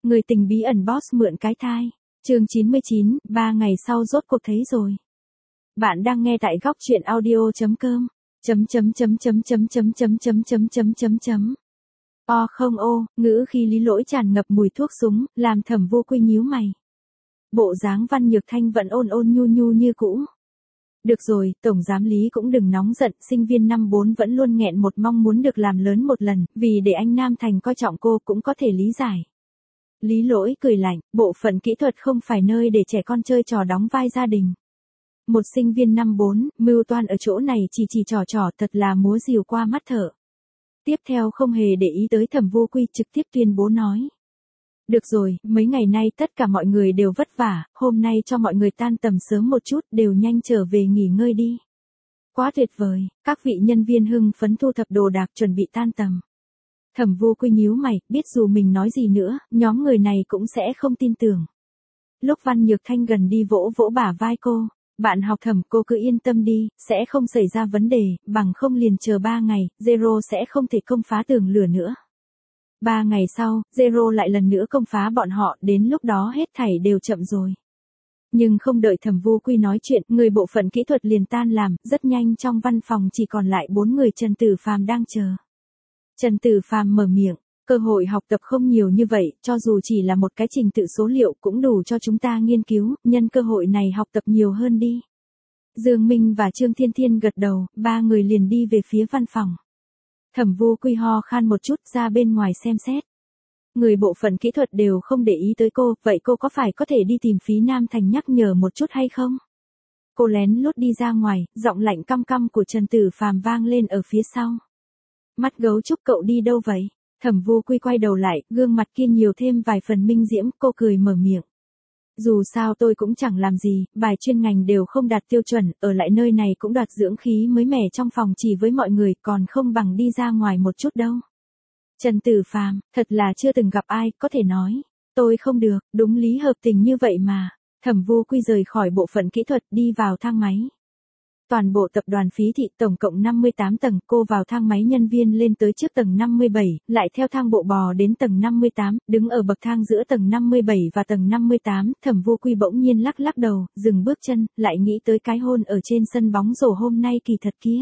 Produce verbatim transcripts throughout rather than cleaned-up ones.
Người tình bí ẩn boss mượn cái thai. Chương chín mươi chín, ba ngày sau rốt cuộc thấy rồi. Bạn đang nghe tại góc truyện audio.com. Chấm chấm chấm chấm chấm chấm chấm chấm chấm chấm chấm chấm. O không ô, ngữ khi Lý Lỗi tràn ngập mùi thuốc súng, làm Thẩm Vô Quy nhíu mày. Bộ dáng Văn Nhược Thanh vẫn ôn ôn nhu nhu như cũ. Được rồi, Tổng Giám Lý cũng đừng nóng giận, sinh viên năm bốn vẫn luôn nghẹn một mong muốn được làm lớn một lần, vì để anh Nam Thành coi trọng cô cũng có thể lý giải. Lý Lỗi cười lạnh, bộ phận kỹ thuật không phải nơi để trẻ con chơi trò đóng vai gia đình. Một sinh viên năm bốn, mưu toan ở chỗ này chỉ chỉ trò trò thật là múa rìu qua mắt thợ. Tiếp theo không hề để ý tới Thẩm Vô Quy trực tiếp tuyên bố nói. Được rồi, mấy ngày nay tất cả mọi người đều vất vả, hôm nay cho mọi người tan tầm sớm một chút, đều nhanh trở về nghỉ ngơi đi. Quá tuyệt vời, các vị nhân viên hưng phấn thu thập đồ đạc chuẩn bị tan tầm. Thẩm Vô Quy nhíu mày, biết dù mình nói gì nữa, nhóm người này cũng sẽ không tin tưởng. Lúc Văn Nhược Thanh gần đi vỗ vỗ bả vai cô, bạn học Thẩm, cô cứ yên tâm đi, sẽ không xảy ra vấn đề, bằng không liền chờ ba ngày, Zero sẽ không thể công phá tường lửa nữa. Ba ngày sau, Zero lại lần nữa công phá bọn họ, đến lúc đó hết thảy đều chậm rồi. Nhưng không đợi Thẩm Vô Quy nói chuyện, người bộ phận kỹ thuật liền tan làm, rất nhanh trong văn phòng chỉ còn lại bốn người Trần Tử Phàm đang chờ. Trần Tử Phàm mở miệng, cơ hội học tập không nhiều như vậy, cho dù chỉ là một cái trình tự số liệu cũng đủ cho chúng ta nghiên cứu, nhân cơ hội này học tập nhiều hơn đi. Dương Minh và Trương Thiên Thiên gật đầu, ba người liền đi về phía văn phòng. Thẩm Vô Quy ho khan một chút ra bên ngoài xem xét. Người bộ phận kỹ thuật đều không để ý tới cô, vậy cô có phải có thể đi tìm Phí Nam Thành nhắc nhở một chút hay không? Cô lén lút đi ra ngoài, giọng lạnh căm căm của Trần Tử Phàm vang lên ở phía sau. Mắt gấu trúc cậu đi đâu vậy? Thẩm Vô Quy quay đầu lại, gương mặt kia nhiều thêm vài phần minh diễm, cô cười mở miệng. Dù sao tôi cũng chẳng làm gì, bài chuyên ngành đều không đạt tiêu chuẩn, ở lại nơi này cũng đoạt dưỡng khí mới mẻ trong phòng chỉ với mọi người, còn không bằng đi ra ngoài một chút đâu. Trần Tử Phàm, thật là chưa từng gặp ai, có thể nói. Tôi không được, đúng lý hợp tình như vậy mà. Thẩm Vô Quy rời khỏi bộ phận kỹ thuật đi vào thang máy. Toàn bộ tập đoàn Phí Thị tổng cộng năm mươi tám tầng, cô vào thang máy nhân viên lên tới trước tầng năm mươi bảy, lại theo thang bộ bò đến tầng năm mươi tám, đứng ở bậc thang giữa tầng năm mươi bảy và tầng năm mươi tám, Thẩm Vô Quy bỗng nhiên lắc lắc đầu, dừng bước chân, lại nghĩ tới cái hôn ở trên sân bóng rổ hôm nay kỳ thật kia.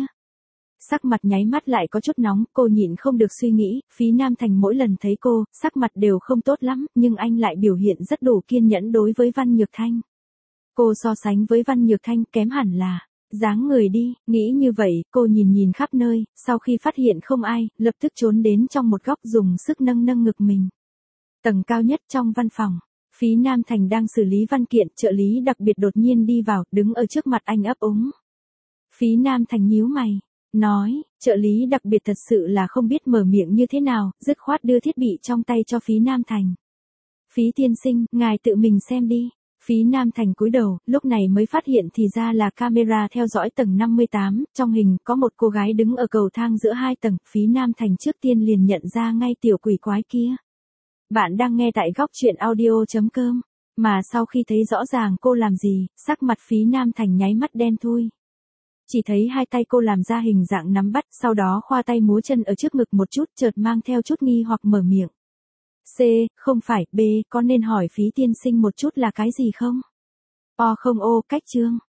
Sắc mặt nháy mắt lại có chút nóng, cô nhịn không được suy nghĩ, Phí Nam Thành mỗi lần thấy cô, sắc mặt đều không tốt lắm, nhưng anh lại biểu hiện rất đủ kiên nhẫn đối với Văn Nhược Thanh. Cô so sánh với Văn Nhược Thanh kém hẳn là dáng người đi, nghĩ như vậy, cô nhìn nhìn khắp nơi, sau khi phát hiện không ai, lập tức trốn đến trong một góc dùng sức nâng nâng ngực mình. Tầng cao nhất trong văn phòng, Phí Nam Thành đang xử lý văn kiện, trợ lý đặc biệt đột nhiên đi vào, đứng ở trước mặt anh ấp úng. Phí Nam Thành nhíu mày, nói, trợ lý đặc biệt thật sự là không biết mở miệng như thế nào, dứt khoát đưa thiết bị trong tay cho Phí Nam Thành. Phí tiên sinh, ngài tự mình xem đi. Phí Nam Thành cúi đầu, lúc này mới phát hiện thì ra là camera theo dõi tầng năm mươi tám, trong hình có một cô gái đứng ở cầu thang giữa hai tầng, Phí Nam Thành trước tiên liền nhận ra ngay tiểu quỷ quái kia. Bạn đang nghe tại góc truyện audio.com, mà sau khi thấy rõ ràng cô làm gì, sắc mặt Phí Nam Thành nháy mắt đen thui. Chỉ thấy hai tay cô làm ra hình dạng nắm bắt, sau đó khoa tay múa chân ở trước ngực một chút, chợt mang theo chút nghi hoặc mở miệng. C, không phải, B, có nên hỏi Phí tiên sinh một chút là cái gì không? O không ô, cách chương.